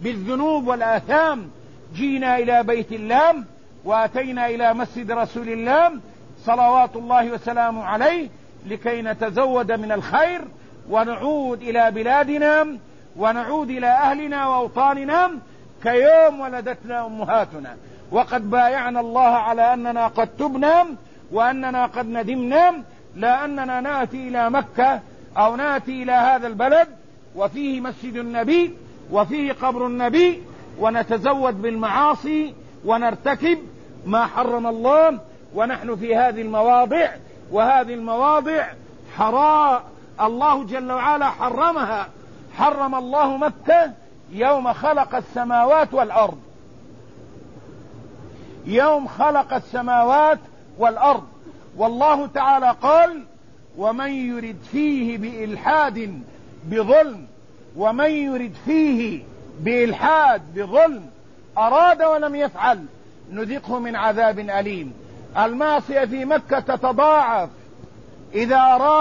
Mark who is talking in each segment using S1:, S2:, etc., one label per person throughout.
S1: بالذنوب والآثام جينا إلى بيت الله وأتينا إلى مسجد رسول الله صلوات الله وسلامه عليه لكي نتزود من الخير ونعود إلى بلادنا ونعود إلى أهلنا وأوطاننا كيوم ولدتنا أمهاتنا. وقد بايعنا الله على أننا قد تبنا وأننا قد ندمنا، لا أننا نأتي إلى مكة أو نأتي إلى هذا البلد وفيه مسجد النبي وفيه قبر النبي ونتزود بالمعاصي ونرتكب ما حرم الله، ونحن في هذه المواضع، وهذه المواضع حرام الله جل وعلا حرمها. حرم الله مكة يوم خلق السماوات والأرض، يوم خلق السماوات والأرض. والله تعالى قال: ومن يرد فيه بإلحاد بظلم، ومن يرد فيه بإلحاد بظلم أراد ولم يفعل نذقه من عذاب أليم. المعصية في مكة تتضاعف، إذا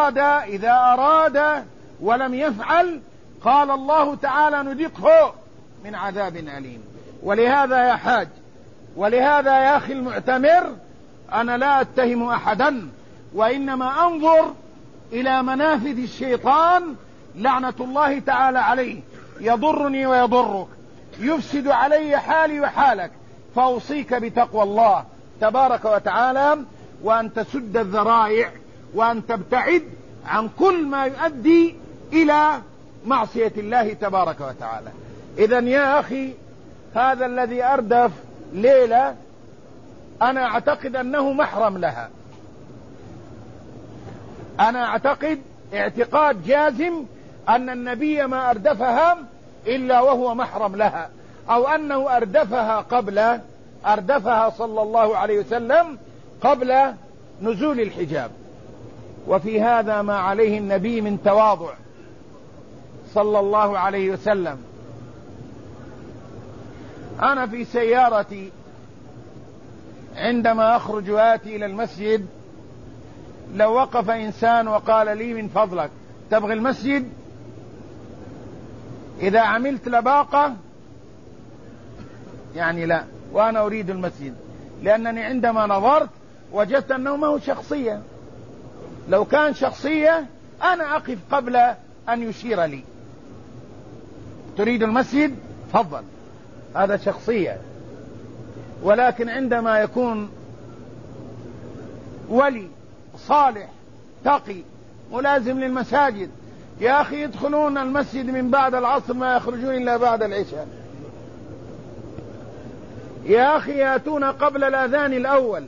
S1: أراد ولم يفعل قال الله تعالى نذقه من عذاب أليم. ولهذا يا حاج، ولهذا يا أخي المعتمر، أنا لا أتهم أحدا، وإنما أنظر إلى منافذ الشيطان لعنة الله تعالى عليه، يضرني ويضرك، يفسد علي حالي وحالك. فأوصيك بتقوى الله تبارك وتعالى، وأن تسد الذرائع، وأن تبتعد عن كل ما يؤدي إلى معصية الله تبارك وتعالى. إذن يا أخي، هذا الذي أردف ليلة أنا أعتقد أنه محرم لها، أنا أعتقد اعتقاد جازم أن النبي ما أردفها إلا وهو محرم لها، أو أنه أردفها صلى الله عليه وسلم قبل نزول الحجاب. وفي هذا ما عليه النبي من تواضع صلى الله عليه وسلم. أنا في سيارتي عندما أخرج وآتي إلى المسجد، لو وقف إنسان وقال لي من فضلك تبغي المسجد؟ إذا عملت لباقة يعني لا، وأنا أريد المسجد، لأنني عندما نظرت وجدت أنه ما هو شخصية. لو كان شخصية أنا أقف قبل أن يشير لي تريد المسجد؟ تفضل، هذا شخصية. ولكن عندما يكون ولي صالح تقي ملازم للمساجد، يا أخي يدخلون المسجد من بعد العصر ما يخرجون إلا بعد العشاء، يا أخي يأتون قبل الأذان الأول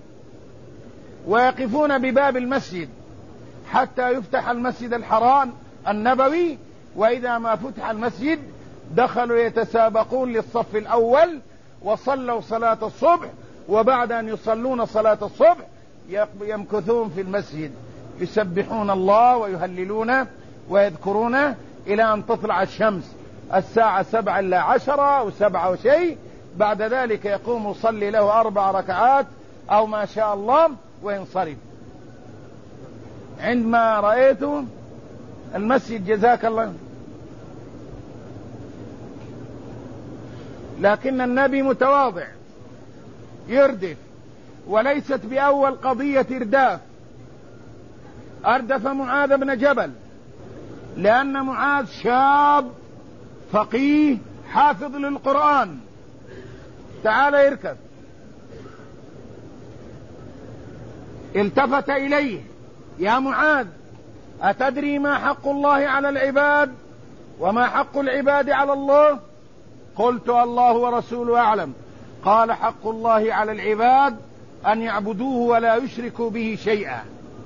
S1: ويقفون بباب المسجد حتى يفتح المسجد الحرام النبوي، وإذا ما فتح المسجد دخلوا يتسابقون للصف الأول وصلوا صلاة الصبح، وبعد أن يصلون صلاة الصبح يمكثون في المسجد يسبحون الله ويهللون ويذكرون إلى أن تطلع الشمس الساعة 7 إلا 10 أو 7 وشيء. بعد ذلك يقوم يصلي له 4 ركعات أو ما شاء الله وينصرف. عندما رأيت المسجد جزاك الله، لكن النبي متواضع يردف، وليست بأول قضية إرداف. أردف معاذ بن جبل لأن معاذ شاب فقيه حافظ للقرآن، تعال يركب. التفت إليه: يا معاذ، أتدري ما حق الله على العباد وما حق العباد على الله؟ قلت: الله ورسوله أعلم. قال: حق الله على العباد أن يعبدوه ولا يشركوا به شيئا،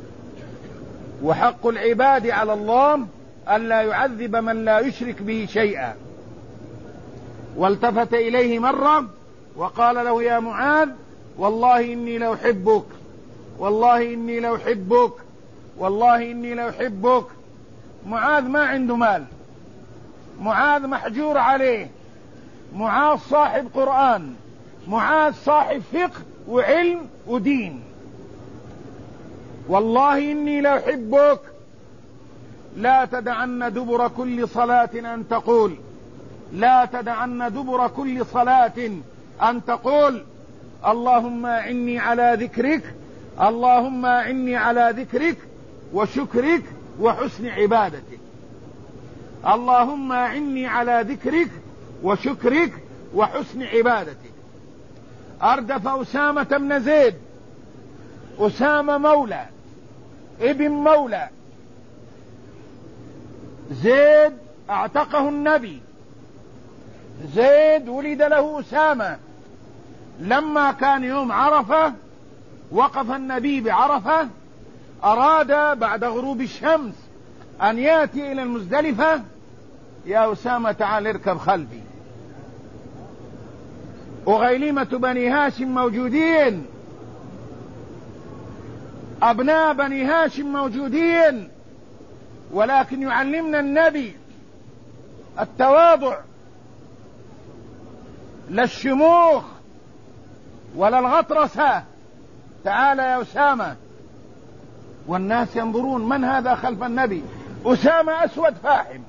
S1: وحق العباد على الله أن لا يعذب من لا يشرك به شيئا. والتفت إليه مرة وقال له: يا معاذ، والله إني لأحبك، والله إني لأحبك، والله إني لأحبك. معاذ ما عنده مال، معاذ محجور عليه، معاذ صاحب قرآن، معاذ صاحب فقه وعلم ودين. والله إني لأحبك لا تدعن دبر كل صلاة أن تقول لا تدعن دبر كل صلاة أن تقول اللهم إني على ذكرك، اللهم إني على ذكرك وشكرك وحسن عبادتك، اللهم إني على ذكرك وشكرك وحسن عبادتك. أردف أسامة بن زيد، أسامة مولى ابن مولى زيد اعتقه النبي، زيد ولد له أسامة. لما كان يوم عرفة وقف النبي بعرفة، أراد بعد غروب الشمس أن يأتي إلى المزدلفة. يا أسامة تعال اركب خلفي، وغيلمة بني هاشم موجودين، أبناء بني هاشم موجودين، ولكن يعلمنا النبي التواضع، لا الشموخ ولا الغطرسة. تعال يا أسامة. والناس ينظرون من هذا خلف النبي؟ أسامة أسود فاحم،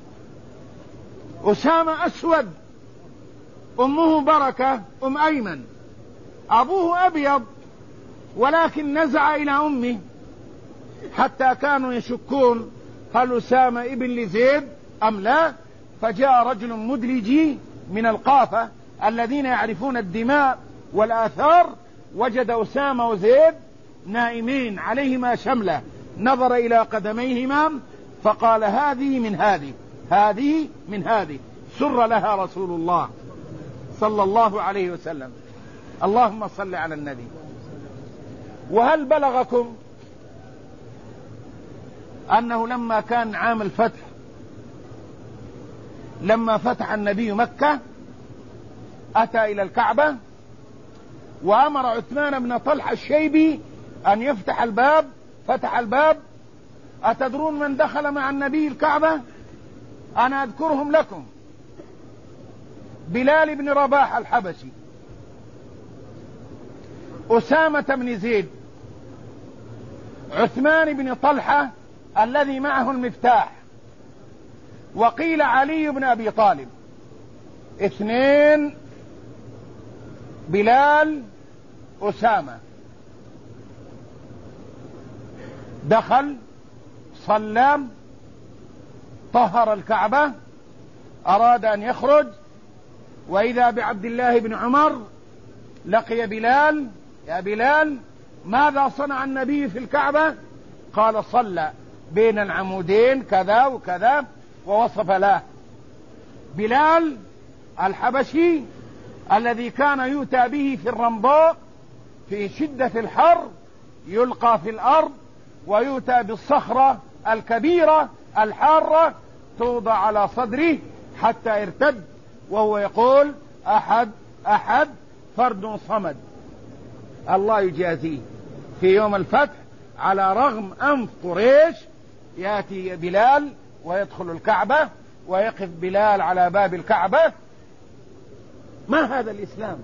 S1: أسامة أسود، أمه بركة أم أيمن، أبوه أبيض ولكن نزع إلى أمه، حتى كانوا يشكون هل أسامة ابن لزيد أم لا. فجاء رجل مدلجي من القافة الذين يعرفون الدماء والآثار، وجد أسامة وزيد نائمين عليهما شملة، نظر إلى قدميهما فقال هذه من هذه، هذه من هذه، سر لها رسول الله صلى الله عليه وسلم. اللهم صل على النبي. وهل بلغكم أنه لما كان عام الفتح، لما فتح النبي مكة أتى إلى الكعبة وأمر عثمان بن طلحة الشيبي أن يفتح الباب، فتح الباب. أتدرون من دخل مع النبي الكعبة؟ أنا أذكرهم لكم: بلال بن رباح الحبشي، أسامة بن زيد، عثمان بن طلحة الذي معه المفتاح، وقيل علي بن أبي طالب. اثنين: بلال، أسامة. دخل، صلى، طهر الكعبة، أراد أن يخرج، وإذا بعبد الله بن عمر لقي بلال: يا بلال ماذا صنع النبي في الكعبة؟ قال: صلى بين العمودين كذا وكذا، ووصف له. بلال الحبشي الذي كان يؤتى به في الرمضاء في شدة الحر، يلقى في الأرض ويؤتى بالصخرة الكبيرة الحارة توضع على صدره حتى ارتد، وهو يقول: أحد أحد فرد صمد. الله يجازيه في يوم الفتح على رغم أنف قريش. يأتي بلال ويدخل الكعبة ويقف بلال على باب الكعبة. ما هذا الإسلام؟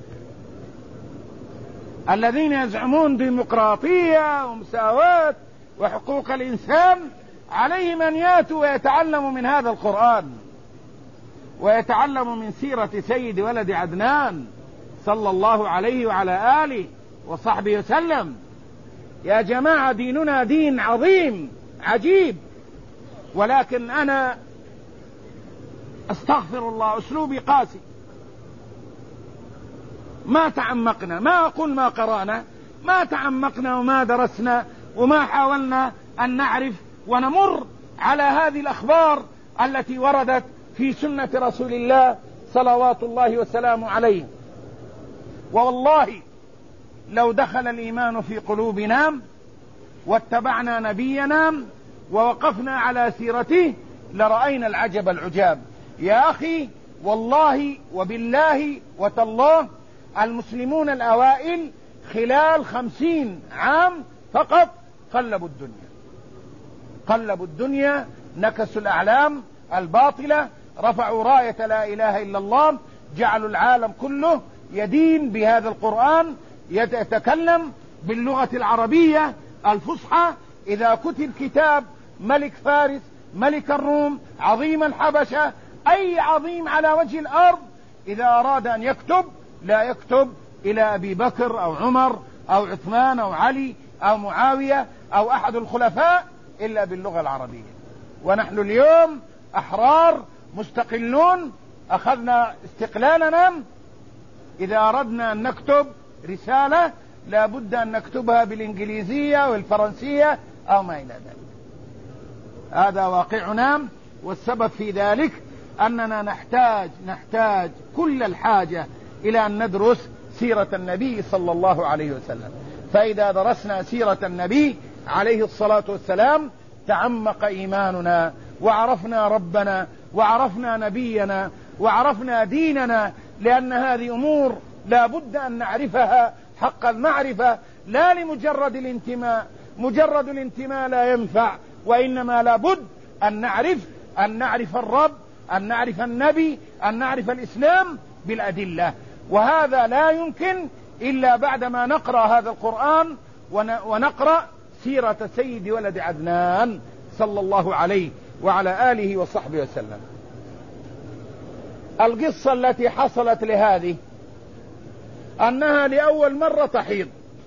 S1: الذين يزعمون ديمقراطية ومساواة وحقوق الإنسان عليهم أن يأتوا ويتعلموا من هذا القرآن، ويتعلموا من سيرة سيد ولد عدنان صلى الله عليه وعلى آله وصحبه وسلم. يا جماعة، ديننا دين عظيم عجيب، ولكن أنا أستغفر الله أسلوبي قاسي. ما تعمقنا، ما أقول ما قرأنا، ما تعمقنا وما درسنا وما حاولنا أن نعرف ونمر على هذه الأخبار التي وردت في سنة رسول الله صلوات الله وسلامه عليه. والله لو دخل الإيمان في قلوبنا واتبعنا نبينا ووقفنا على سيرته لرأينا العجب العجاب. يا أخي، والله وبالله وتالله المسلمون الأوائل خلال 50 عام فقط قلبوا الدنيا، قلبوا الدنيا، نكسوا الأعلام الباطلة، رفعوا راية لا إله إلا الله، جعلوا العالم كله يدين بهذا القرآن، يتكلم باللغة العربية الفصحى. إذا كتب كتاب ملك فارس، ملك الروم، عظيم الحبشة، أي عظيم على وجه الأرض إذا أراد أن يكتب لا يكتب إلى أبي بكر أو عمر أو عثمان أو علي أو معاوية أو أحد الخلفاء إلا باللغة العربية. ونحن اليوم أحرار مستقلون، أخذنا استقلالنا. إذا أردنا أن نكتب رسالة لا بد أن نكتبها بالإنجليزية والفرنسية أو ما إلى ذلك. هذا واقعنا، والسبب في ذلك أننا نحتاج كل الحاجة إلى أن ندرس سيرة النبي صلى الله عليه وسلم. فإذا درسنا سيرة النبي عليه الصلاة والسلام تعمق إيماننا، وعرفنا ربنا، وعرفنا نبينا، وعرفنا ديننا، لأن هذه أمور لا بد أن نعرفها حق المعرفة، لا لمجرد الانتماء. مجرد الانتماء لا ينفع، وإنما لا بد أن نعرف الرب، أن نعرف النبي، أن نعرف الإسلام بالأدلة. وهذا لا يمكن إلا بعدما نقرأ هذا القرآن ونقرأ سيرة سيد ولد عدنان صلى الله عليه وعلى آله وصحبه وسلم. القصة التي حصلت لهذه أنها لأول مرة تحيض،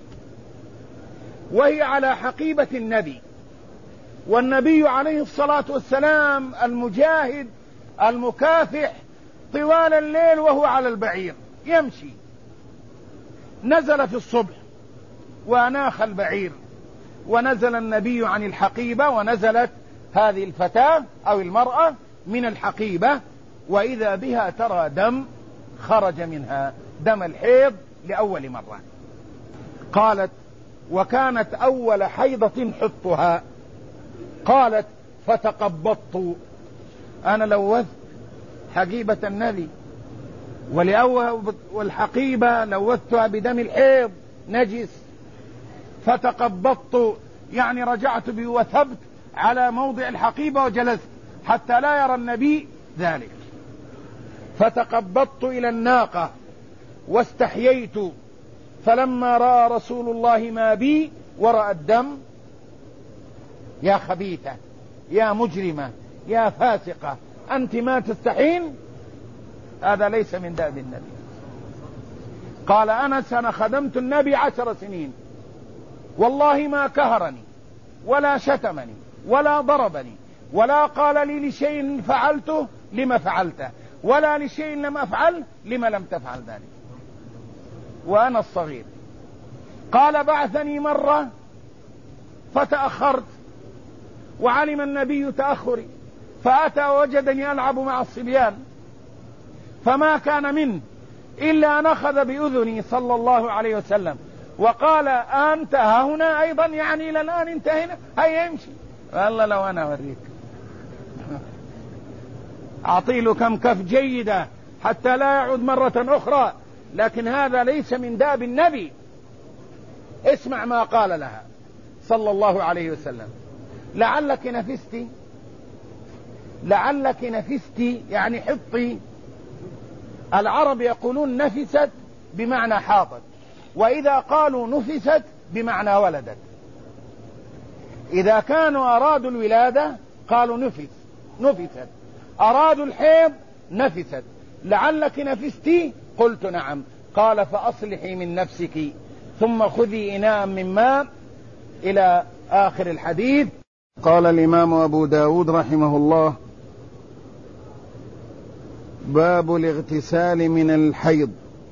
S1: وهي على حقيبة النبي، والنبي عليه الصلاة والسلام المجاهد المكافح طوال الليل وهو على البعير يمشي. نزل في الصبح وأناخ البعير، ونزل النبي عن الحقيبة، ونزلت هذه الفتاة أو المرأة من الحقيبة، وإذا بها ترى دم خرج منها، دم الحيض لأول مرة. قالت: وكانت أول حيضة حطها. قالت: فتقبضت، أنا لوثت حقيبة النبي، والحقيبة لوثتها بدم الحيض نجس. فتقبضت يعني رجعت بي وثبت على موضع الحقيبة وجلست حتى لا يرى النبي ذلك. فتقبضت إلى الناقة واستحييت، فلما رأى رسول الله ما بي ورأى الدم. يا خبيثة، يا مجرمة، يا فاسقة، أنت ما تستحين؟ هذا ليس من دأب النبي. قال أنس: أنا خدمت النبي 10 سنين، والله ما كهرني ولا شتمني ولا ضربني ولا قال لي لشيء فعلته لما فعلته، ولا لشيء لم أفعل لما لم تفعل ذلك، وأنا الصغير. قال: بعثني مرة فتأخرت، وعلم النبي تأخري، فأتى ووجدني ألعب مع الصبيان، فما كان منه إلا أن أخذ بأذني صلى الله عليه وسلم وقال: أنت هنا أيضا، يعني إلى الآن انتهينا، هيا يمشي. والله لو أنا أوريك أعطيله كم كف جيدة حتى لا يعود مرة أخرى، لكن هذا ليس من داب النبي. اسمع ما قال لها صلى الله عليه وسلم: لعلك نفستي، لعلك نفستي يعني حطي. العرب يقولون نفست بمعنى حاطت، وإذا قالوا نفست بمعنى ولدت. إذا كانوا أرادوا الولادة قالوا نفست، أرادوا الحيض نفست. لعلك نفستي؟ قلت نعم. قال: فأصلحي من نفسك ثم خذي إناء من ماء، إلى آخر الحديث.
S2: قال الإمام أبو داود رحمه الله: باب الاغتسال من الحيض.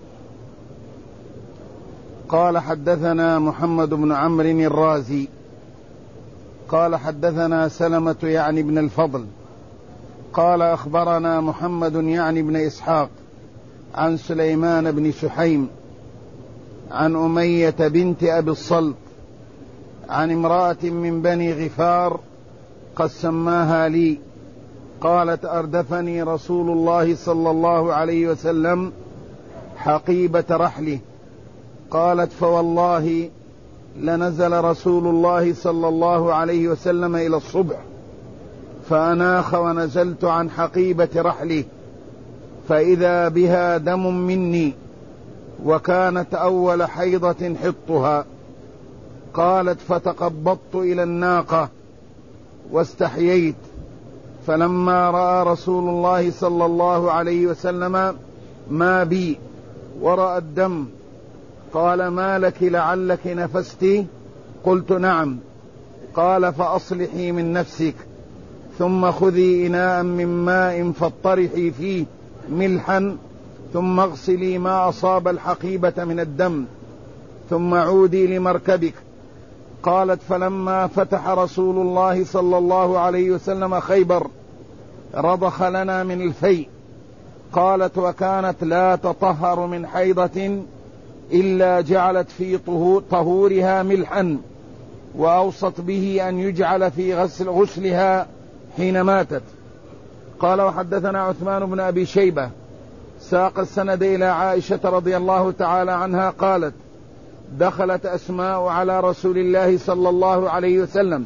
S2: قال: حدثنا محمد بن عمرو الرازي قال: حدثنا سلمة يعني بن الفضل قال: أخبرنا محمد يعني بن إسحاق عن سليمان بن سحيم عن أمية بنت أبي الصلت عن امرأة من بني غفار قد سماها لي، قالت: أردفني رسول الله صلى الله عليه وسلم حقيبة رحله. قالت: فوالله لنزل رسول الله صلى الله عليه وسلم إلى الصبح فأناخ، ونزلت عن حقيبة رحله فإذا بها دم مني، وكانت أول حيضة حطها. قالت: فتقبضت إلى الناقة واستحييت، فلما رأى رسول الله صلى الله عليه وسلم ما بي ورأى الدم قال: ما لك لعلك نفست؟ قلت: نعم. قال: فأصلحي من نفسك، ثم خذي إناء من ماء فاطرحي فيه ملحا، ثم اغسلي ما أصاب الحقيبة من الدم، ثم عودي لمركبك. قالت: فلما فتح رسول الله صلى الله عليه وسلم خيبر رضخ لنا من الفيء. قالت: وكانت لا تطهر من حيضة إلا جعلت في طهورها ملحا، وأوصت به أن يجعل في غسلها حين ماتت. قال: وحدثنا عثمان بن أبي شيبة ساق السند إلى عائشة رضي الله تعالى عنها قالت: دخلت أسماء على رسول الله صلى الله عليه وسلم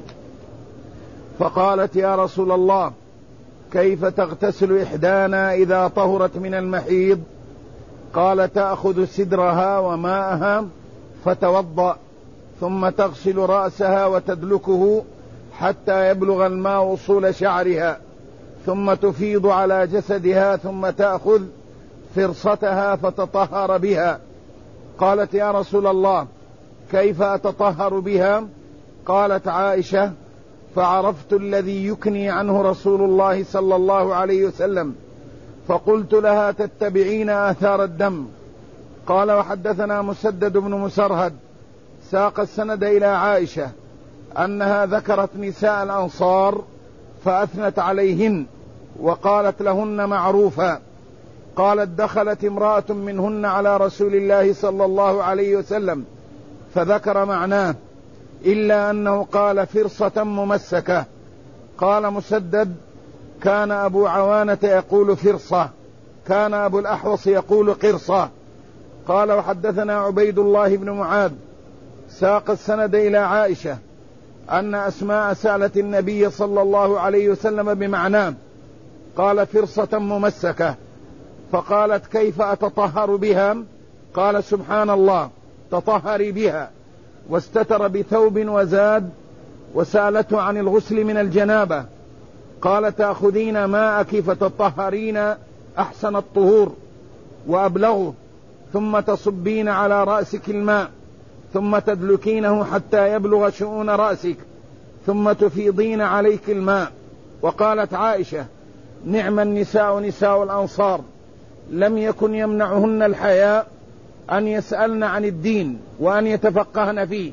S2: فقالت: يا رسول الله، كيف تغتسل إحدانا إذا طهرت من المحيض؟ قال: تأخذ سدرها وماءها فتوضأ، ثم تغسل رأسها وتدلكه حتى يبلغ الماء أصول شعرها، ثم تفيض على جسدها، ثم تأخذ فرصتها فتطهر بها. قالت: يا رسول الله، كيف أتطهر بها؟ قالت عائشة: فعرفت الذي يكني عنه رسول الله صلى الله عليه وسلم، فقلت لها: تتبعين آثار الدم. قال: وحدثنا مسدد بن مسرهد ساق السند إلى عائشة أنها ذكرت نساء الأنصار فأثنت عليهن وقالت لهن معروفا. قالت: دخلت امرأة منهن على رسول الله صلى الله عليه وسلم فذكر معناه، إلا أنه قال فرصة ممسكة. قال مسدد: كان أبو عوانة يقول فرصة، كان أبو الأحوص يقول قرصة. قال: وحدثنا عبيد الله بن معاذ ساق السند إلى عائشة أن أسماء سألت النبي صلى الله عليه وسلم بمعناه، قال: فرصة ممسكة. فقالت: كيف أتطهر بها؟ قال: سبحان الله، تطهري بها. واستتر بثوب وزاد، وسألته عن الغسل من الجنابة. قال: تأخذين ماءك فتطهرين أحسن الطهور وأبلغه، ثم تصبين على رأسك الماء، ثم تدلكينه حتى يبلغ شؤون رأسك، ثم تفيضين عليك الماء. وقالت عائشة: نعم النساء نساء الأنصار، لم يكن يمنعهن الحياء أن يسألن عن الدين وأن يتفقهن فيه.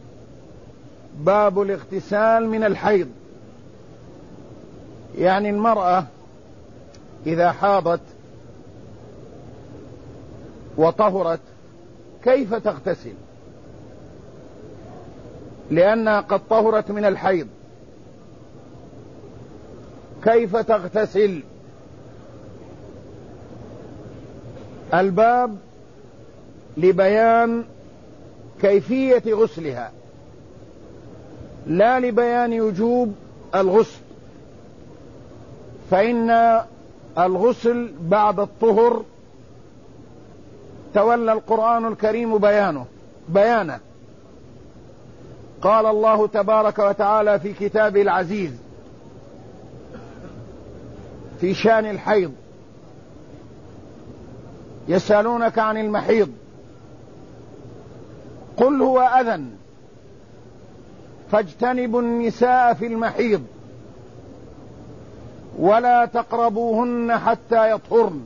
S2: باب الاغتسال من الحيض. يعني المرأة إذا حاضت وطهرت كيف تغتسل؟ لأنها قد طهرت من الحيض، كيف تغتسل؟ الباب لبيان كيفية غسلها، لا لبيان وجوب الغسل، فإن الغسل بعد الطهر تولى القرآن الكريم بيانه. قال الله تبارك وتعالى في كتابه العزيز في شأن الحيض: يسألونك عن المحيض قل هو أذى فاجتنبوا النساء في المحيض ولا تقربوهن حتى يطهرن،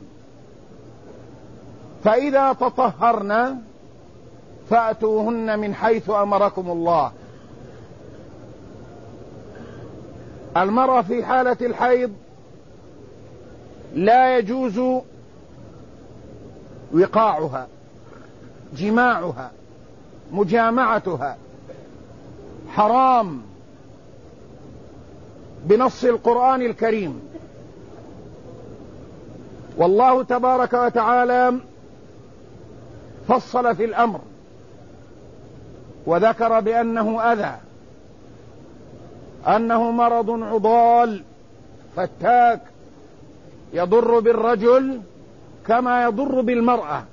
S2: فإذا تطهرن فأتوهن من حيث أمركم الله. المرأة في حالة الحيض لا يجوز وقاعها، جماعها، مجامعتها، حرام بنص القرآن الكريم. والله تبارك وتعالى فصل في الأمر وذكر بأنه أذى، أنه مرض عضال فتاك يضر بالرجل كما يضر بالمرأة.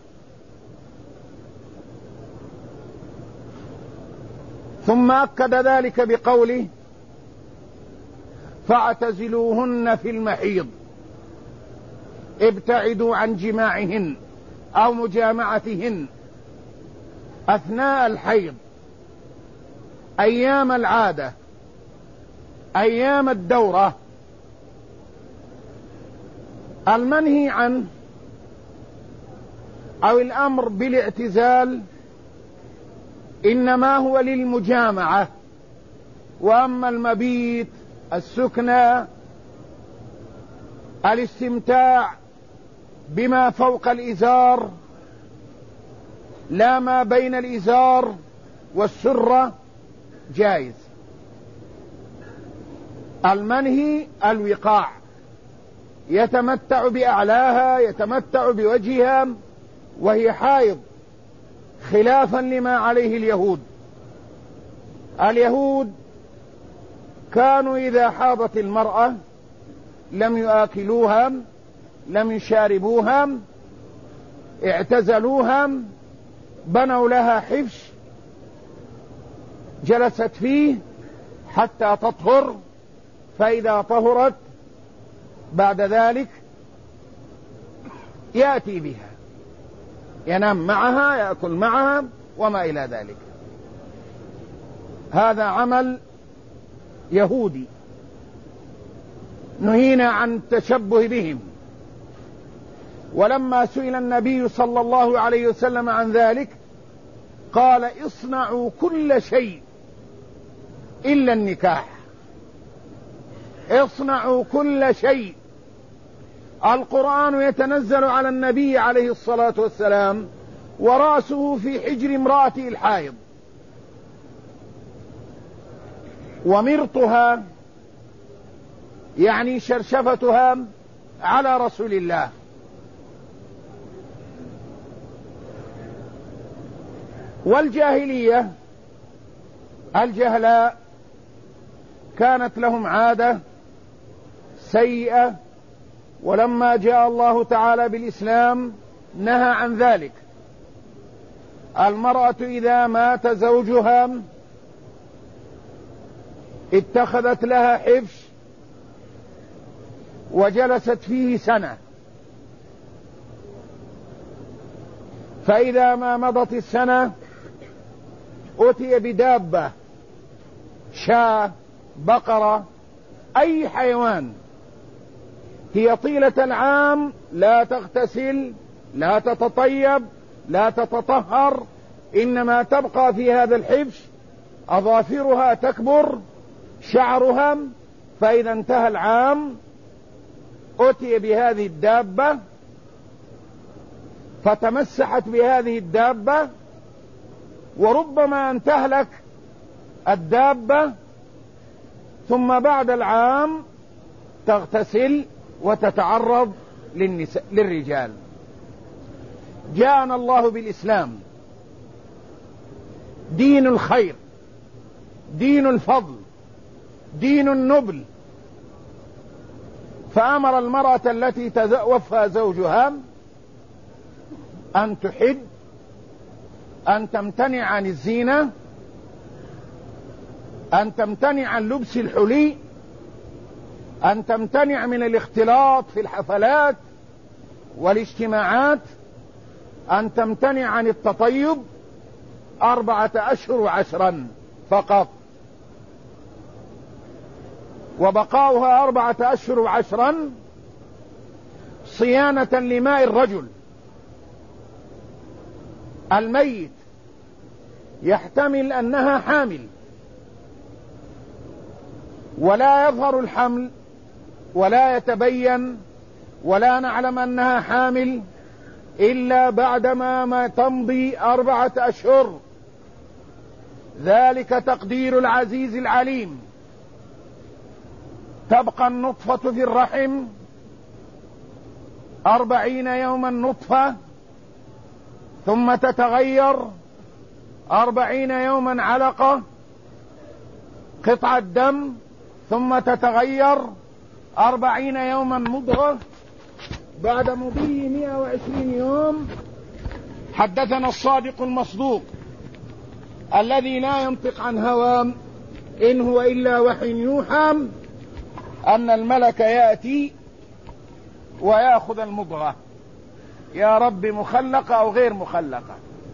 S2: ثم أكد ذلك بقوله:
S1: فاعتزلوهن في المحيض، ابتعدوا عن جماعهن أو مجامعتهن أثناء الحيض، أيام العادة، أيام الدورة. المنهي عنه أو الأمر بالاعتزال إنما هو للمجامعة، وأما المبيت، السكنى، الاستمتاع بما فوق الإزار لا ما بين الإزار والسرة جائز. المنهي الوقاع، يتمتع بأعلاها، يتمتع بوجهها وهي حائض، خلافا لما عليه اليهود. اليهود كانوا إذا حاضت المرأة لم يآكلوها، لم يشاربوها، اعتزلوها، بنوا لها حفش جلست فيه حتى تطهر، فإذا طهرت بعد ذلك يأتي بها، ينام معها، يأكل معها وما إلى ذلك. هذا عمل يهودي نهينا عن التشبه بهم. ولما سئل النبي صلى الله عليه وسلم عن ذلك قال: اصنعوا كل شيء إلا النكاح، اصنعوا كل شيء. القرآن يتنزل على النبي عليه الصلاة والسلام ورأسه في حجر امرأته الحائض، ومرطها يعني شرشفتها على رسول الله. والجاهلية الجهلاء كانت لهم عادة سيئة، ولما جاء الله تعالى بالإسلام نهى عن ذلك. المرأة إذا مات زوجها اتخذت لها حفش وجلست فيه سنة، فإذا ما مضت السنة أتي بدابة، شاة، بقرة، أي حيوان، هي طيلة العام لا تغتسل، لا تتطيب، لا تتطهر، إنما تبقى في هذا الحفش، أظافرها تكبر، شعرها، فإذا انتهى العام أتي بهذه الدابة فتمسحت بهذه الدابة، وربما أن تهلك الدابة ثم بعد العام تغتسل وتتعرض للرجال. جاءنا الله بالإسلام، دين الخير، دين الفضل، دين النبل، فأمر المرأة التي توفى زوجها أن تحد، أن تمتنع عن الزينة، أن تمتنع عن لبس الحلي، أن تمتنع من الاختلاط في الحفلات والاجتماعات، أن تمتنع عن التطيب 4 أشهر و10 فقط، وبقاؤها 4 أشهر و10 صيانة لماء الرجل الميت، يحتمل أنها حامل ولا يظهر الحمل ولا يتبين ولا نعلم أنها حامل إلا بعدما ما تمضي 4 أشهر. ذلك تقدير العزيز العليم. تبقى النطفة في الرحم 40 يوما نطفة، ثم تتغير 40 يوما علقة قطعة دم، ثم تتغير 40 يوما مضغة. بعد مضي 120 يوم حدثنا الصادق المصدوق الذي لا ينطق عن هوى إن هو إلا وحي يوحى أن الملك يأتي ويأخذ المضغة، يا رب مخلقة أو غير مخلقة؟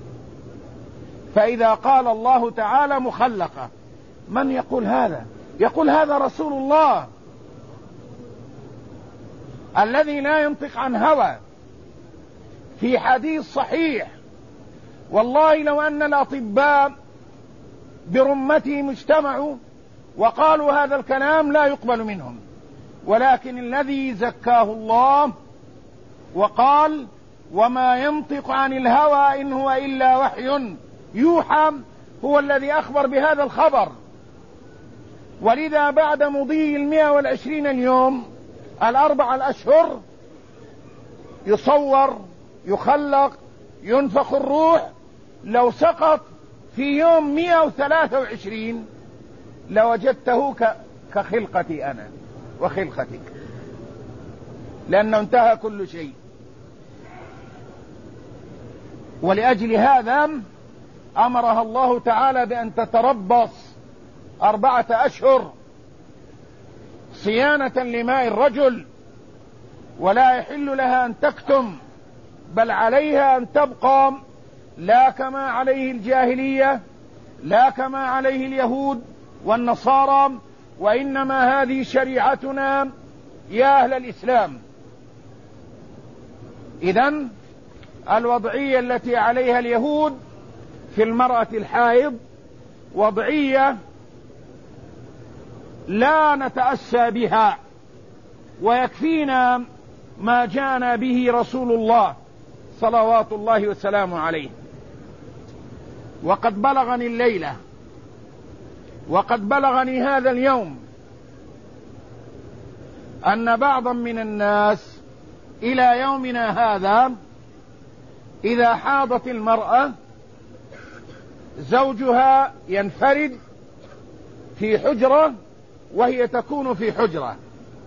S1: فإذا قال الله تعالى مخلقة، من يقول هذا؟ يقول هذا رسول الله الذي لا ينطق عن هوى في حديث صحيح. والله لو أن الأطباء برمتهم اجتمعوا وقالوا هذا الكلام لا يقبل منهم، ولكن الذي زكاه الله وقال وما ينطق عن الهوى إن هو إلا وحي يوحى هو الذي أخبر بهذا الخبر. ولذا بعد مضي 120 اليوم 4 الأشهر يصور، يخلق، ينفخ الروح، لو سقط في يوم 123 لوجدته كخلقتي أنا وخلقتك، لأنه انتهى كل شيء. ولأجل هذا أمرها الله تعالى بأن تتربص 4 أشهر صيانة لماء الرجل، ولا يحل لها أن تكتم، بل عليها أن تبقى لا كما عليه الجاهلية، لا كما عليه اليهود والنصارى، وإنما هذه شريعتنا يا أهل الإسلام. إذن الوضعية التي عليها اليهود في المرأة الحائض وضعية لا نتأسى بها، ويكفينا ما جاءنا به رسول الله صلوات الله وسلامه عليه. وقد بلغني الليلة وقد بلغني هذا اليوم أن بعضا من الناس إلى يومنا هذا إذا حاضت المرأة زوجها ينفرد في حجرة وهي تكون في حجرة،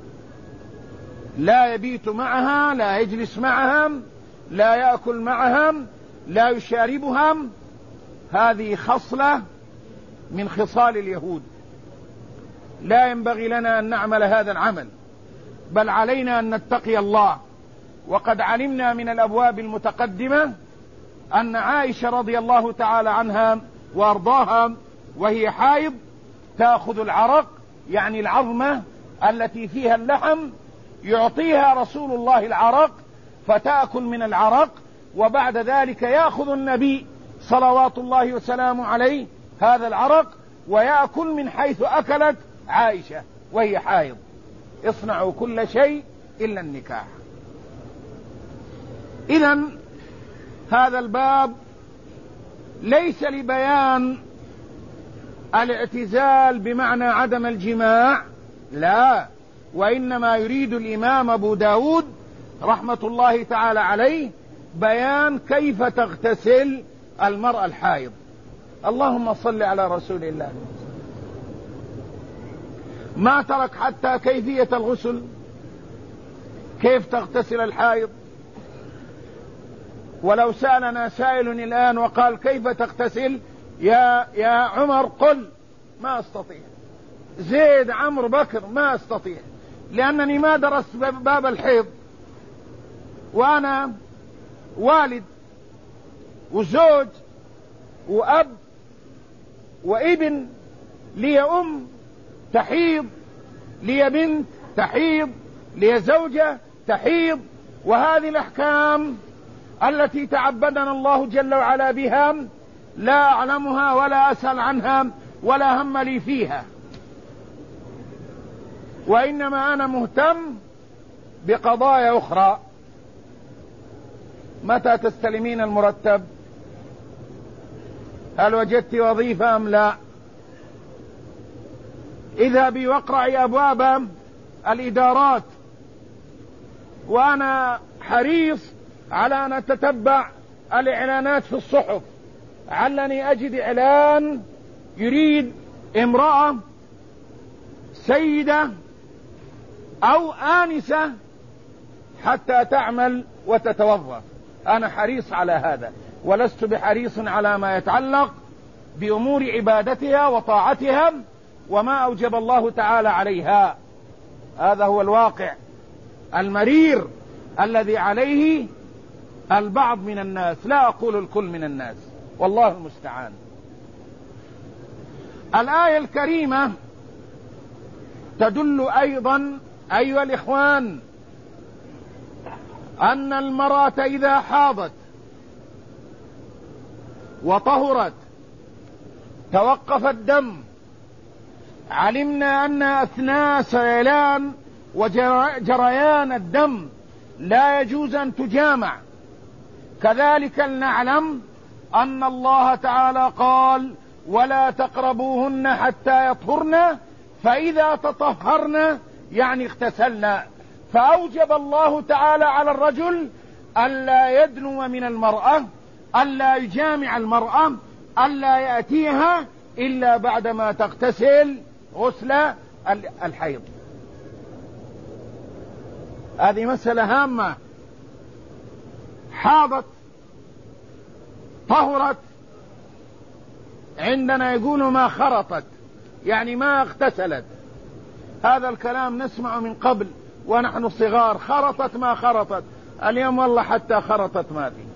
S1: لا يبيت معها، لا يجلس معها، لا يأكل معها، لا يشاربها. هذه خصلة من خصال اليهود، لا ينبغي لنا أن نعمل هذا العمل، بل علينا أن نتقي الله. وقد علمنا من الأبواب المتقدمة أن عائشة رضي الله تعالى عنها وأرضاها وهي حائض تأخذ العرق، يعني العظمة التي فيها اللحم، يعطيها رسول الله العرق فتأكل من العرق، وبعد ذلك يأخذ النبي صلوات الله وسلامه عليه هذا العرق ويأكل من حيث أكلت عائشة وهي حائض. اصنعوا كل شيء إلا النكاح. إذن هذا الباب ليس لبيان الاعتزال بمعنى عدم الجماع، لا، وإنما يريد الإمام أبو داود رحمة الله تعالى عليه بيان كيف تغتسل المرأة الحائض. اللهم صل على رسول الله. ما ترك حتى كيفية الغسل، كيف تغتسل الحائض. ولو سألنا سائل الآن وقال كيف تغتسل يا عمر، قل ما أستطيع. زيد، عمرو، بكر، ما أستطيع، لأنني ما درست باب الحيض، وأنا والد وزوج وأب وابن، لي أم تحيض، لي بنت تحيض، لي زوجة تحيض. وهذه الأحكام التي تعبدنا الله جل وعلا بها لا أعلمها ولا أسأل عنها ولا هم لي فيها، وإنما أنا مهتم بقضايا أخرى. متى تستلمين المرتب؟ هل وجدت وظيفة أم لا؟ اذهبي واقرأي أبواب الإدارات، وأنا حريص على أن أتتبع الإعلانات في الصحف، علني أجد إعلان يريد امرأة سيدة أو آنسة حتى تعمل وتتوظف. أنا حريص على هذا، ولست بحريص على ما يتعلق بأمور عبادتها وطاعتها وما أوجب الله تعالى عليها. هذا هو الواقع المرير الذي عليه البعض من الناس، لا أقول الكل من الناس، والله المستعان. الآية الكريمة تدل أيضا أيها الإخوان أن المرأة إذا حاضت وطهرت توقف الدم، علمنا أن أثناء سيلان وجريان الدم لا يجوز أن تجامع. كذلك نعلم أن الله تعالى قال ولا تقربوهن حتى يطهرن، فإذا تطهرن يعني اغتسلن، فأوجب الله تعالى على الرجل ألا يدنو من المرأة، ألا يجامع المرأة، ألا يأتيها إلا بعدما تغتسل غسل الحيض. هذه مسألة هامة. حاضت طهرت، عندنا يقولوا ما خرطت، يعني ما اغتسلت. هذا الكلام نسمع من قبل ونحن صغار، خرطت ما خرطت. اليوم والله حتى خرطت ما في،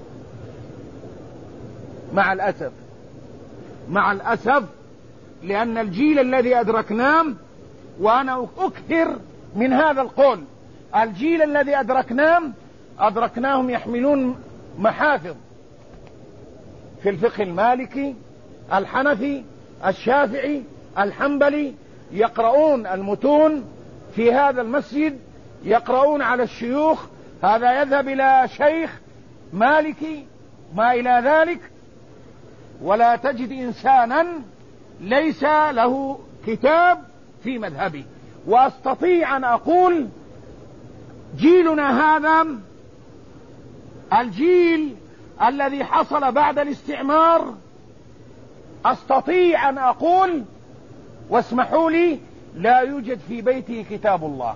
S1: مع الأسف، لأن الجيل الذي أدركناه، وأنا أكثر من هذا القول، الجيل الذي أدركناهم يحملون محافظ في الفقه المالكي الحنفي الشافعي الحنبلي، يقرؤون المتون في هذا المسجد، يقرؤون على الشيوخ، هذا يذهب إلى شيخ مالكي ما إلى ذلك، ولا تجد إنسانا ليس له كتاب في مذهبه. وأستطيع أن أقول جيلنا هذا الجيل الذي حصل بعد الاستعمار، أستطيع أن أقول واسمحوا لي لا يوجد في بيته كتاب الله.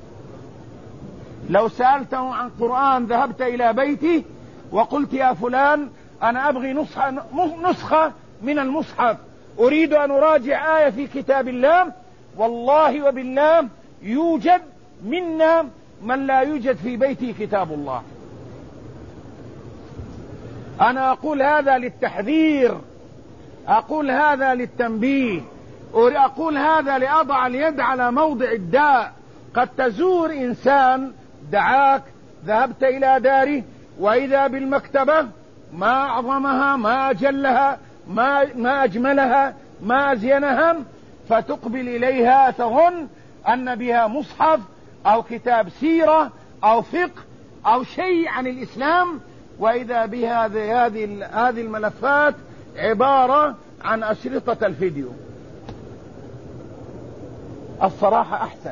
S1: لو سألته عن قرآن ذهبت إلى بيته وقلت يا فلان أنا أبغي نسخة من المصحف، أريد أن أراجع آية في كتاب الله، والله وبالله يوجد منا من لا يوجد في بيته كتاب الله. أنا أقول هذا للتحذير، أقول هذا للتنبيه، أقول هذا لأضع اليد على موضع الداء. قد تزور إنسان دعاك، ذهبت إلى داره وإذا بالمكتبة ما أعظمها ما أجلها ما أجملها ما أزينها، فتقبل إليها تظن أن بها مصحف أو كتاب سيرة أو فقه أو شيء عن الإسلام، وإذا بها هذه الملفات عبارة عن أشرطة الفيديو. الصراحة أحسن.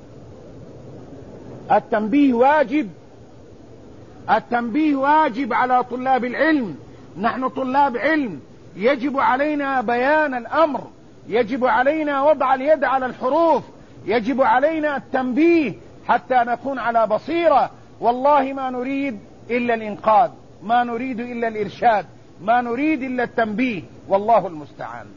S1: التنبيه واجب على طلاب العلم. نحن طلاب علم، يجب علينا بيان الأمر، يجب علينا وضع اليد على الحروف، يجب علينا التنبيه حتى نكون على بصيرة. والله ما نريد إلا الإنقاذ، ما نريد إلا الإرشاد، ما نريد إلا التنبيه، والله المستعان.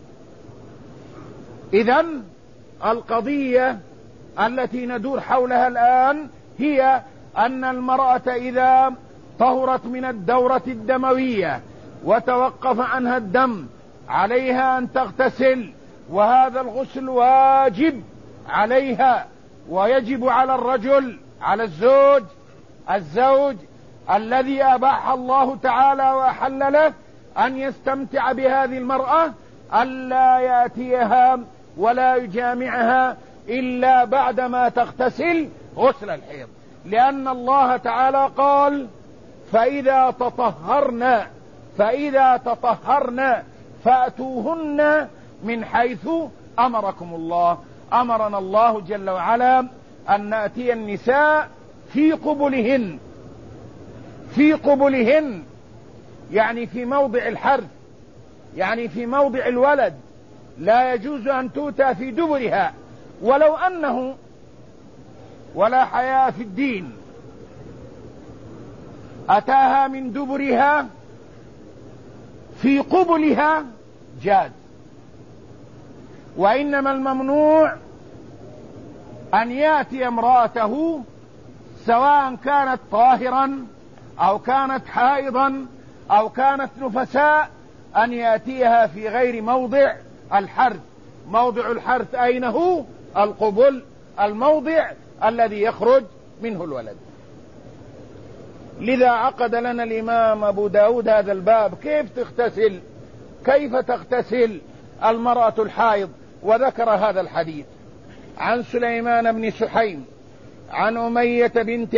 S1: إذن القضية التي ندور حولها الآن هي أن المرأة إذا طهرت من الدورة الدموية وتوقف عنها الدم عليها أن تغتسل، وهذا الغسل واجب عليها، ويجب على الرجل، على الزوج الذي أباح الله تعالى وأحل له أن يستمتع بهذه المرأة، ألا يأتيها ولا يجامعها إلا بعدما تغتسل غسل الحيض، لأن الله تعالى قال فإذا تطهرن فأتوهن من حيث أمركم الله. أمرنا الله جل وعلا أن نأتي النساء في قبلهن، يعني في موضع الحرث، يعني في موضع الولد، لا يجوز أن تؤتى في دبرها، ولو أنه ولا حياء في الدين أتاها من دبرها في قبلها جاز. وإنما الممنوع أن يأتي امرأته سواء كانت طاهرا أو كانت حائضا أو كانت نفساء، أن يأتيها في غير موضع الحرث. موضع الحرث أين هو؟ القبل، الموضع الذي يخرج منه الولد. لذا عقد لنا الإمام أبو داود هذا الباب: كيف تغتسل المرأة الحائض؟ وذكر هذا الحديث عن سليمان بن سحيم عن أمية بنت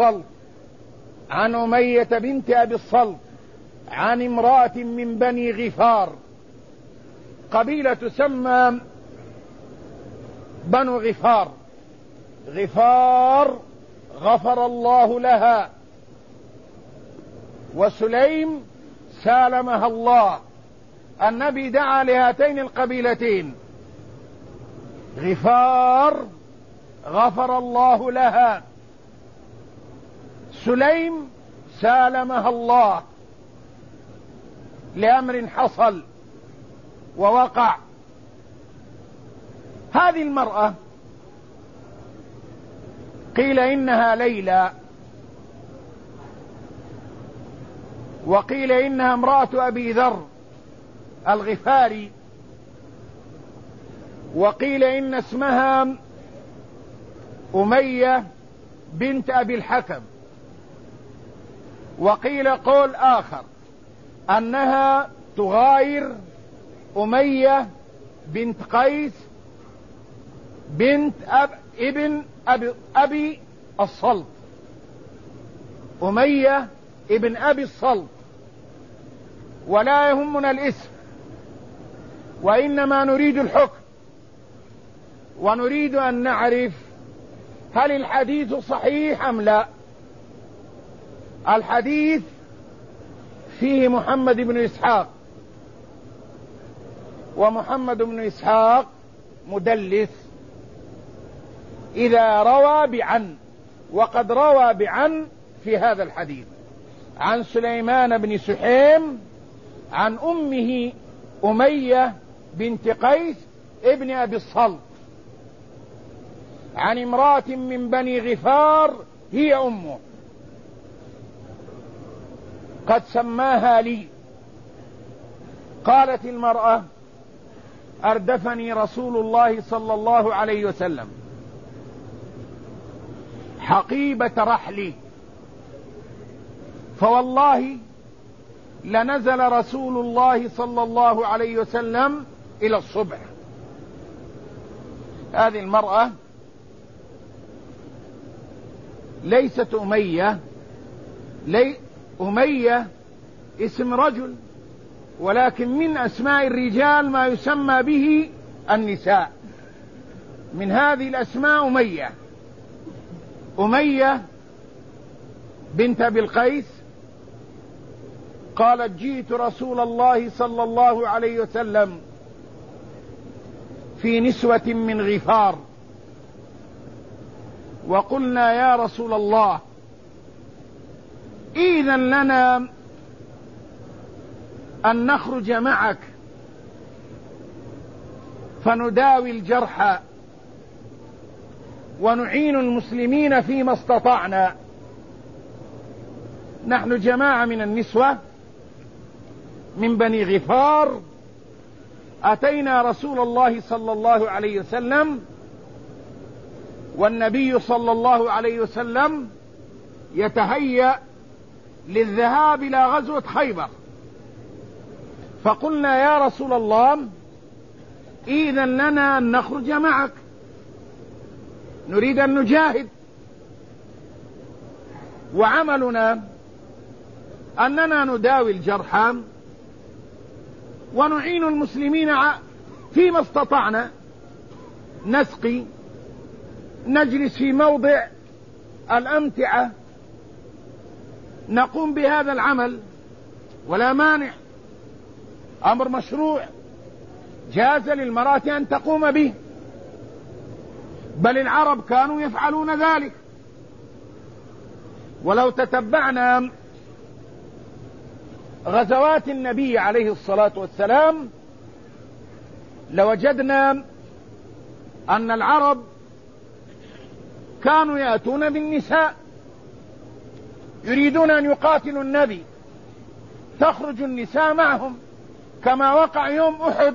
S1: أبي الصلت عن امرأة من بني غفار، قبيلة تسمى بنو غفار غفر الله لها، وسليم سالمها الله. النبي دعا لهاتين القبيلتين: غفار غفر الله لها، سليم سالمها الله، لأمر حصل ووقع. هذه المرأة قيل إنها ليلى، وقيل إنها امرأة أبي ذر الغفاري، وقيل إن اسمها أمية بنت أبي الحكم، وقيل قول آخر أنها تغاير أمية بنت قيس بنت ابن أبي الصلت، أمية ابن أبي الصلت. ولا يهمنا الاسم، وإنما نريد الحكم، ونريد أن نعرف هل الحديث صحيح أم لا. الحديث فيه محمد بن إسحاق، ومحمد بن إسحاق مدلس إذا روى بعن، وقد روى بعن في هذا الحديث عن سليمان بن سحيم عن أمه أمية بنت قيس ابن أبي الصلت عن امرأة من بني غفار هي أمه، قد سماها لي. قالت المرأة: أردفني رسول الله صلى الله عليه وسلم حقيبة رحلي، فوالله لنزل رسول الله صلى الله عليه وسلم إلى الصبح. هذه المرأة ليست أمية، أمية اسم رجل، ولكن من أسماء الرجال ما يسمى به النساء. من هذه الأسماء أمية بنت أبي القيس قالت: جئت رسول الله صلى الله عليه وسلم في نسوة من غفار، وقلنا: يا رسول الله، إذن لنا أن نخرج معك فنداوي الجرحى ونعين المسلمين فيما استطعنا. نحن جماعة من النسوة من بني غفار أتينا رسول الله صلى الله عليه وسلم، والنبي صلى الله عليه وسلم يتهيأ للذهاب إلى غزوة خيبر، فقلنا: يا رسول الله، إذن لنا أن نخرج معك، نريد أن نجاهد، وعملنا أننا نداوي الجرحى ونعين المسلمين فيما استطعنا، نسقي، نجلس في موضع الأمتعة، نقوم بهذا العمل ولا مانع، أمر مشروع جاز للمرأة أن تقوم به، بل العرب كانوا يفعلون ذلك. ولو تتبعنا غزوات النبي عليه الصلاة والسلام لوجدنا أن العرب كانوا يأتون بالنساء يريدون أن يقاتلوا النبي، تخرج النساء معهم، كما وقع يوم أحد.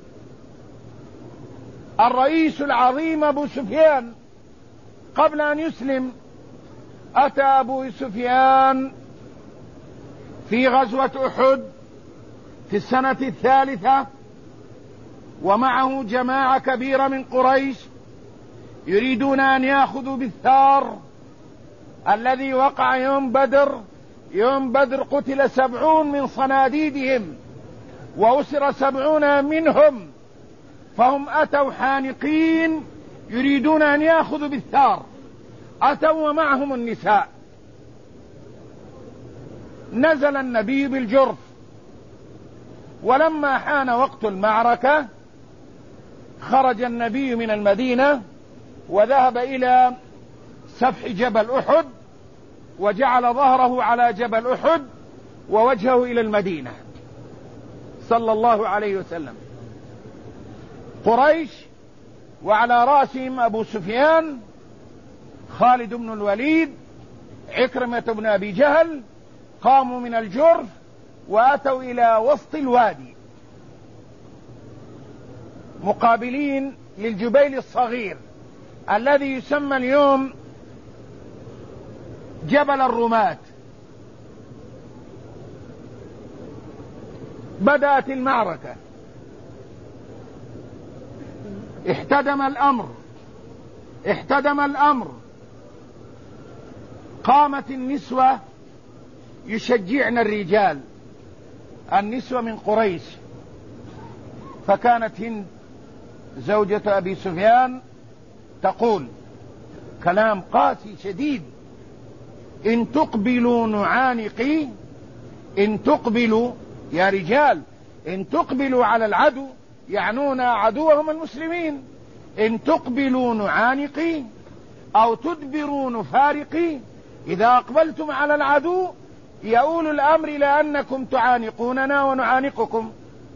S1: الرئيس العظيم أبو سفيان قبل أن يسلم أتى أبو سفيان في غزوة أحد في السنة 3، ومعه جماعة كبيرة من قريش يريدون أن يأخذوا بالثار الذي وقع يوم بدر. يوم بدر قتل 70 من صناديدهم وأسر 70 منهم، فهم أتوا حانقين يريدون أن يأخذوا بالثار، أتوا ومعهم النساء. نزل النبي بالجرف، ولما حان وقت المعركة خرج النبي من المدينة وذهب إلى سفح جبل أحد، وجعل ظهره على جبل أحد ووجهه إلى المدينة صلى الله عليه وسلم. قريش وعلى رأسهم أبو سفيان، خالد بن الوليد، عكرمة بن أبي جهل، قاموا من الجرف وأتوا إلى وسط الوادي مقابلين للجبيل الصغير الذي يسمى اليوم جبل الرماة. بدأت المعركة، احتدم الأمر. قامت النسوة يشجعن الرجال، النسوة من قريش، فكانت هند زوجة أبي سفيان تقول كلام قاسي شديد: إن تقبلوا نعانقي، إن تقبلوا يا رجال، إن تقبلوا على العدو، يعنون عدوهم المسلمين، إن تقبلوا نعانقي أو تدبروا نفارقي. إذا أقبلتم على العدو يؤول الأمر إلى أنكم تعانقوننا ونعانقكم،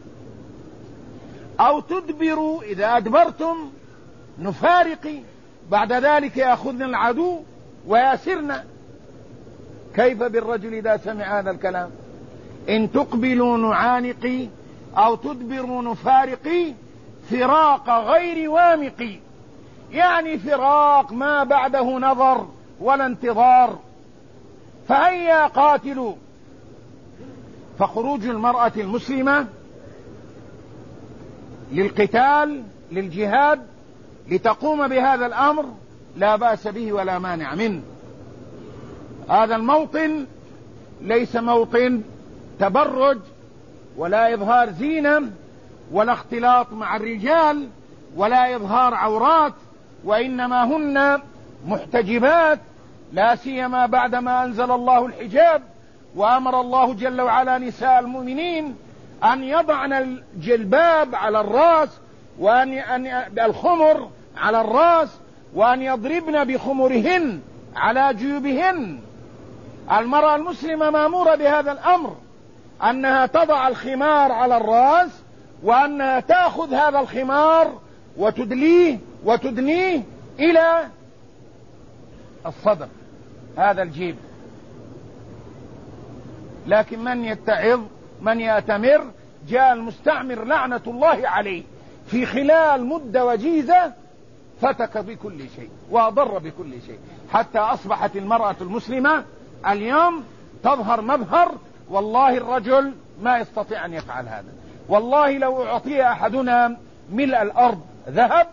S1: أو تدبروا إذا أدبرتم نفارقي، بعد ذلك يأخذنا العدو ويأسرنا. كيف بالرجل إذا سمع هذا الكلام؟ إن تقبلوا نعانقي أو تدبروا نفارقي، فراق غير وامقي، يعني فراق ما بعده نظر ولا انتظار. فهيا قاتلوا. فخروج المرأة المسلمة للقتال للجهاد لتقوم بهذا الأمر لا بأس به ولا مانع منه. هذا الموطن ليس موطن تبرج ولا إظهار زينة ولا اختلاط مع الرجال ولا إظهار عورات، وإنما هن محتجبات، لا سيما بعدما أنزل الله الحجاب وأمر الله جل وعلا نساء المؤمنين أن يضعن الجلباب على الرأس وأن الخمر على الرأس وأن يضربن بخمرهن على جيوبهن. المرأة المسلمة مأمورة بهذا الأمر، أنها تضع الخمار على الرأس وأنها تأخذ هذا الخمار وتدنيه إلى الصدر، هذا الجيب. لكن من يتعظ من يأتمر، جاء المستعمر لعنة الله عليه في خلال مدة وجيزة فتك بكل شيء وأضر بكل شيء، حتى أصبحت المرأة المسلمة اليوم تظهر مظهر والله الرجل ما يستطيع أن يفعل هذا. والله لو أعطي أحدنا ملء الأرض ذهب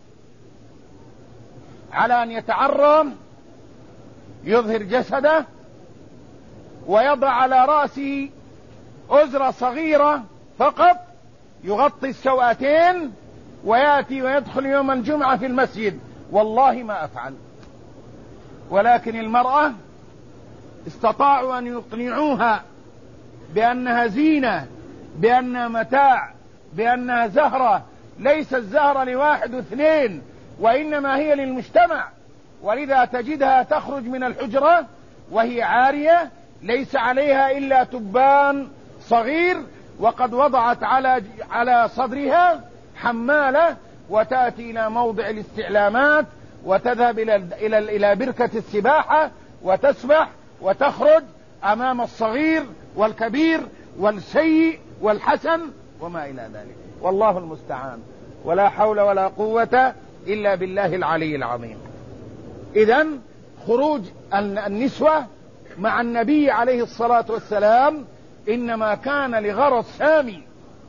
S1: على أن يتعرى يظهر جسده ويضع على رأسه أزرة صغيرة فقط يغطي السوأتين ويأتي ويدخل يوم الجمعة في المسجد، والله ما أفعل. ولكن المرأة استطاعوا أن يقنعوها بأنها زينة، بأنها متاع، بأنها زهرة. ليس الزهرة لواحد واثنين، وإنما هي للمجتمع. ولذا تجدها تخرج من الحجرة وهي عارية ليس عليها إلا تبان صغير، وقد وضعت على صدرها حمالة، وتأتي إلى موضع الاستعلامات وتذهب إلى بركة السباحة وتسبح وتخرج أمام الصغير والكبير والسيء والحسن وما إلى ذلك. والله المستعان، ولا حول ولا قوة إلا بالله العلي العظيم. إذن خروج النسوة مع النبي عليه الصلاة والسلام إنما كان لغرض سامي.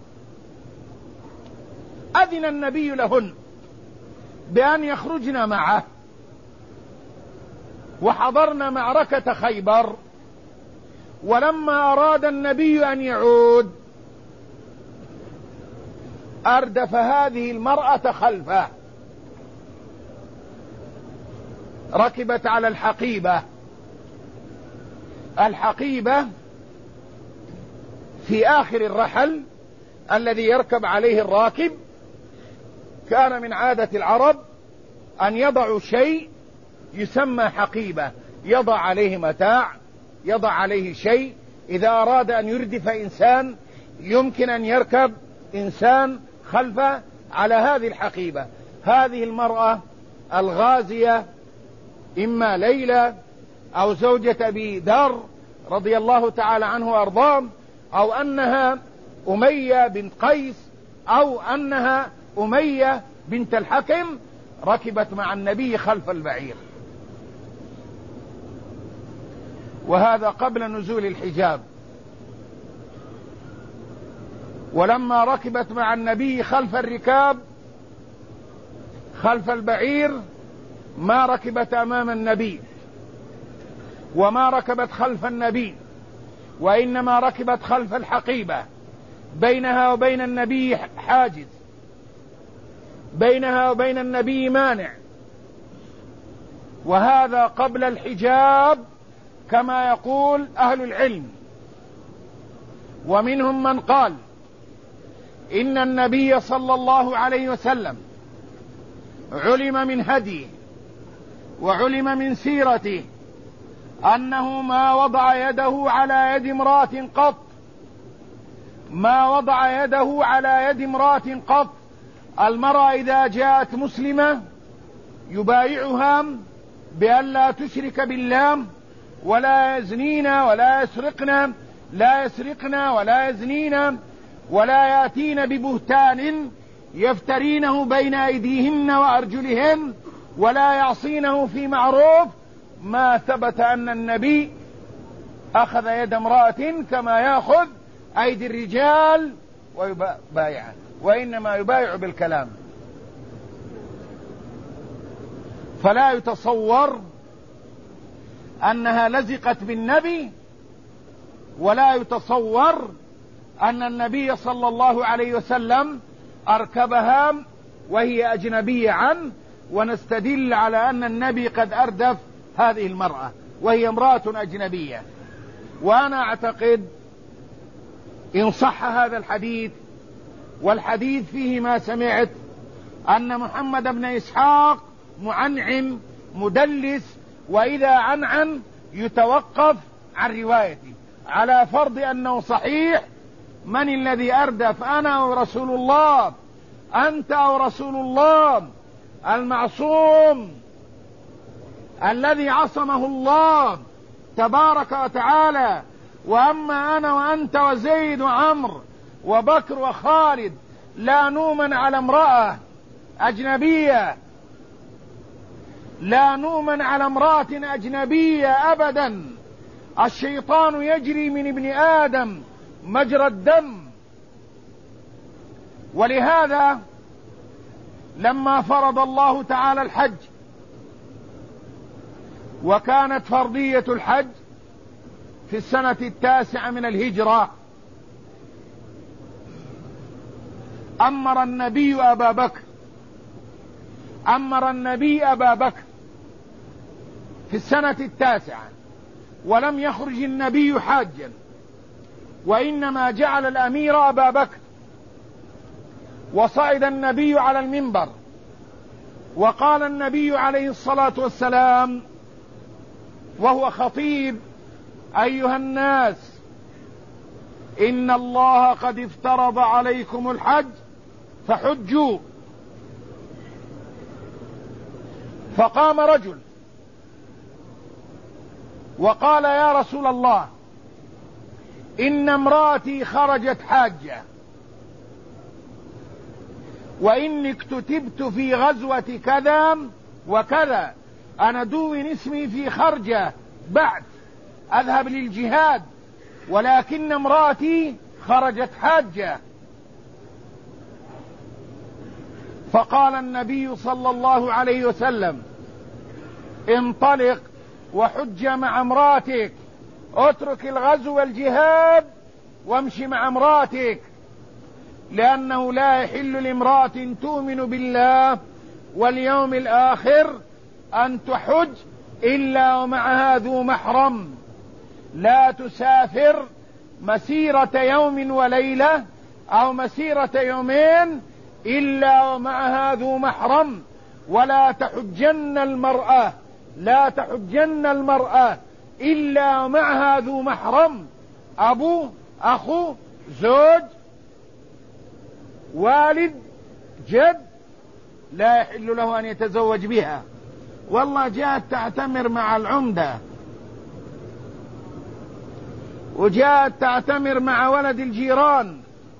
S1: أذن النبي لهن بأن يخرجن معه، وحضرنا معركة خيبر، ولما أراد النبي أن يعود أردف هذه المرأة خلفه، ركبت على الحقيبة. الحقيبة في آخر الرحل الذي يركب عليه الراكب. كان من عادة العرب أن يضعوا شيء يسمى حقيبة، يضع عليه متاع، يضع عليه شيء. إذا أراد أن يردف إنسان يمكن أن يركب إنسان خلفه على هذه الحقيبة. هذه المرأة الغازية إما ليلى أو زوجة أبي ذر رضي الله تعالى عنه وأرضاه، أو أنها أمية بنت قيس، أو أنها أمية بنت الحكم، ركبت مع النبي خلف البعير، وهذا قبل نزول الحجاب. ولما ركبت مع النبي خلف الركاب خلف البعير ما ركبت أمام النبي وما ركبت خلف النبي، وإنما ركبت خلف الحقيبة، بينها وبين النبي حاجز، بينها وبين النبي مانع، وهذا قبل الحجاب كما يقول أهل العلم. ومنهم من قال إن النبي صلى الله عليه وسلم علم من هديه وعلم من سيرته أنه ما وضع يده على يد امرأة قط، ما وضع يده على يد امرأة قط. المرأة إذا جاءت مسلمة يبايعها بأن لا تشرك بالله ولا يزنين ولا يسرقن، لا يسرقن ولا يزنين ولا يأتين ببهتان يفترينه بين أيديهن وأرجلهن ولا يعصينه في معروف. ما ثبت أن النبي أخذ يد امرأة كما يأخذ أيدي الرجال ويبايعها، وإنما يبايع بالكلام. فلا يتصور أنها لزقت بالنبي، ولا يتصور أن النبي صلى الله عليه وسلم أركبها وهي أجنبية عنه، ونستدل على أن النبي قد أردف هذه المرأة وهي امرأة أجنبية. وأنا أعتقد إن صح هذا الحديث، والحديث فيه ما سمعت، أن محمد بن إسحاق معنعن مدلس، وإذا عنعن يتوقف عن روايته على فرض أنه صحيح. من الذي أردف؟ أنا أو رسول الله؟ أنت أو رسول الله؟ المعصوم الذي عصمه الله تبارك وتعالى. وأما أنا وأنت وزيد وعمر وبكر وخالد لا نؤمن على امرأة أجنبية، لا نؤمن على امرأة أجنبية أبدا. الشيطان يجري من ابن آدم مجرى الدم. ولهذا لما فرض الله تعالى الحج، وكانت فرضية الحج في السنة 9 من الهجرة، أمر النبي أبا بكر في السنة 9، ولم يخرج النبي حاجا، وإنما جعل الأمير أبا بكر. وصعد النبي على المنبر وقال النبي عليه الصلاة والسلام وهو خطيب: أيها الناس، إن الله قد افترض عليكم الحج فحجوا. فقام رجل وقال: يا رسول الله، إن امرأتي خرجت حاجة، وإني اكتتبت في غزوة كذا وكذا، أنا دون اسمي في خرجة بعد أذهب للجهاد، ولكن امرأتي خرجت حاجة. فقال النبي صلى الله عليه وسلم: انطلق وحج مع امرأتك، اترك الغزو والجهاد وامشي مع امرأتك، لأنه لا يحل لامرأة تؤمن بالله واليوم الآخر أن تحج إلا ومعها ذو محرم، لا تسافر مسيرة يوم وليلة أو مسيرة يومين إلا ومعها ذو محرم، ولا تحجن المرأة إلا ومعها ذو محرم، أبو، أخو، زوج، والد، جد، لا يحل له أن يتزوج بها. والله جاءت تعتمر مع العمدة، وجاءت تعتمر مع ولد الجيران،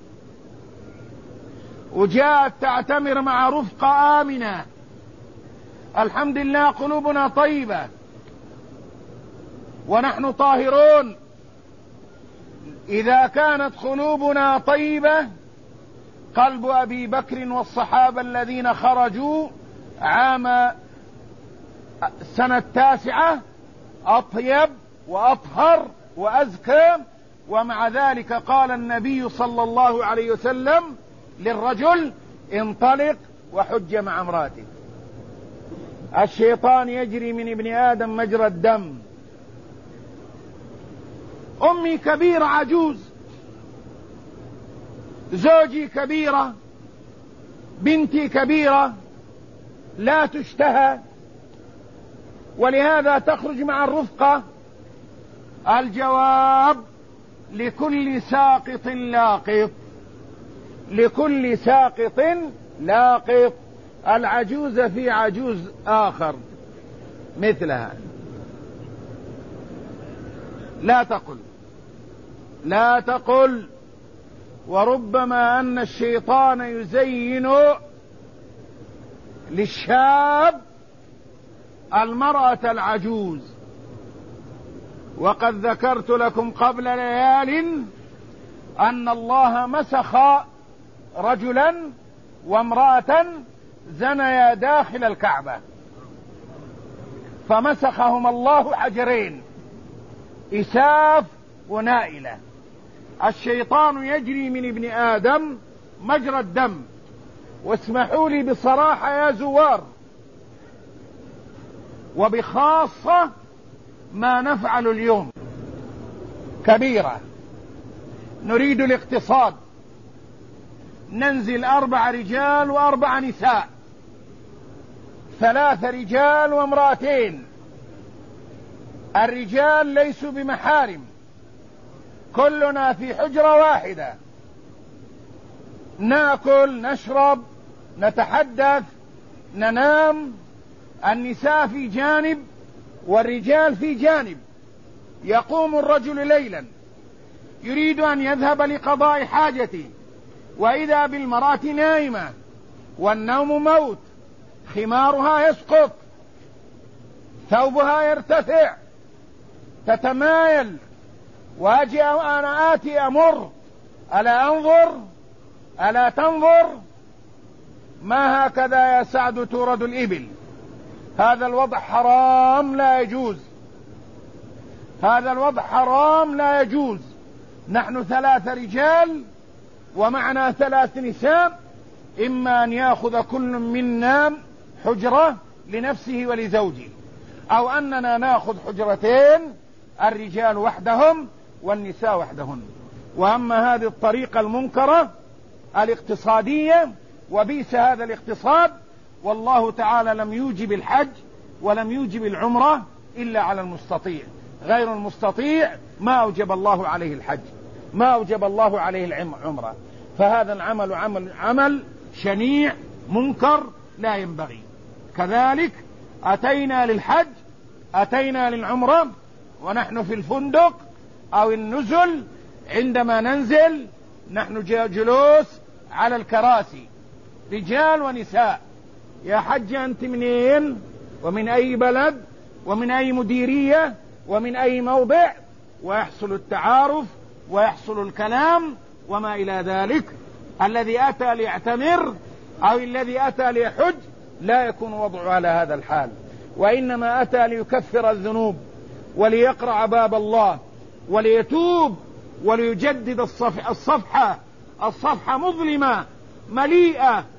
S1: وجاءت تعتمر مع رفقة آمنة. الحمد لله قلوبنا طيبة ونحن طاهرون. إذا كانت قلوبنا طيبة، قلب أبي بكر والصحابة الذين خرجوا عام سنة 9 أطيب وأطهر وأزكى. ومع ذلك قال النبي صلى الله عليه وسلم للرجل: انطلق وحج مع امرأتك. الشيطان يجري من ابن آدم مجرى الدم. أمي كبيرة عجوز، زوجي كبيرة، بنتي كبيرة لا تشتهى، ولهذا تخرج مع الرفقة. الجواب: لكل ساقط لاقط، لكل ساقط لاقط. العجوز في عجوز آخر مثلها. لا تقل. وربما أن الشيطان يزين للشاب المرأة العجوز. وقد ذكرت لكم قبل ليال أن الله مسخ رجلا وامرأة زنيا داخل الكعبة، فمسخهم الله حجرين، إساف ونائلة. الشيطان يجري من ابن آدم مجرى الدم. واسمحوا لي بصراحة يا زوار، وبخاصة ما نفعل اليوم كبيرة. نريد الاقتصاد، ننزل 4 رجال و4 نساء، 3 رجال وامرأتين. الرجال ليسوا بمحارم، كلنا في حجرة واحدة، ناكل، نشرب، نتحدث، ننام. النساء في جانب والرجال في جانب. يقوم الرجل ليلا يريد أن يذهب لقضاء حاجته، وإذا بالمرأة نائمة، والنوم موت، خمارها يسقط، ثوبها يرتفع، تتمايل، واجي أنا آتي أمر، ألا أنظر، ألا تنظر؟ ما هكذا يا سعد تورد الإبل. هذا الوضع حرام لا يجوز، هذا الوضع حرام لا يجوز. نحن 3 رجال ومعنا 3 نساء، إما أن يأخذ كل منا حجرة لنفسه ولزوجه، أو أننا نأخذ حجرتين، الرجال وحدهم والنساء وحدهن. وأما هذه الطريقة المنكرة الاقتصادية، وبئس هذا الاقتصاد. والله تعالى لم يوجب الحج ولم يوجب العمرة إلا على المستطيع، غير المستطيع ما أوجب الله عليه الحج، ما أوجب الله عليه العمرة. فهذا العمل عمل شنيع منكر لا ينبغي. كذلك أتينا للحج، أتينا للعمرة، ونحن في الفندق أو النزل، عندما ننزل نحن جلوس على الكراسي، رجال ونساء. يا حج أنت منين ومن أي بلد ومن أي مديرية ومن أي موضع، ويحصل التعارف ويحصل الكلام وما إلى ذلك. الذي أتى ليعتمر أو الذي أتى ليحج لا يكون وضعه على هذا الحال، وإنما أتى ليكفر الذنوب وليقرع باب الله وليتوب وليجدد الصفحة مظلمة مليئة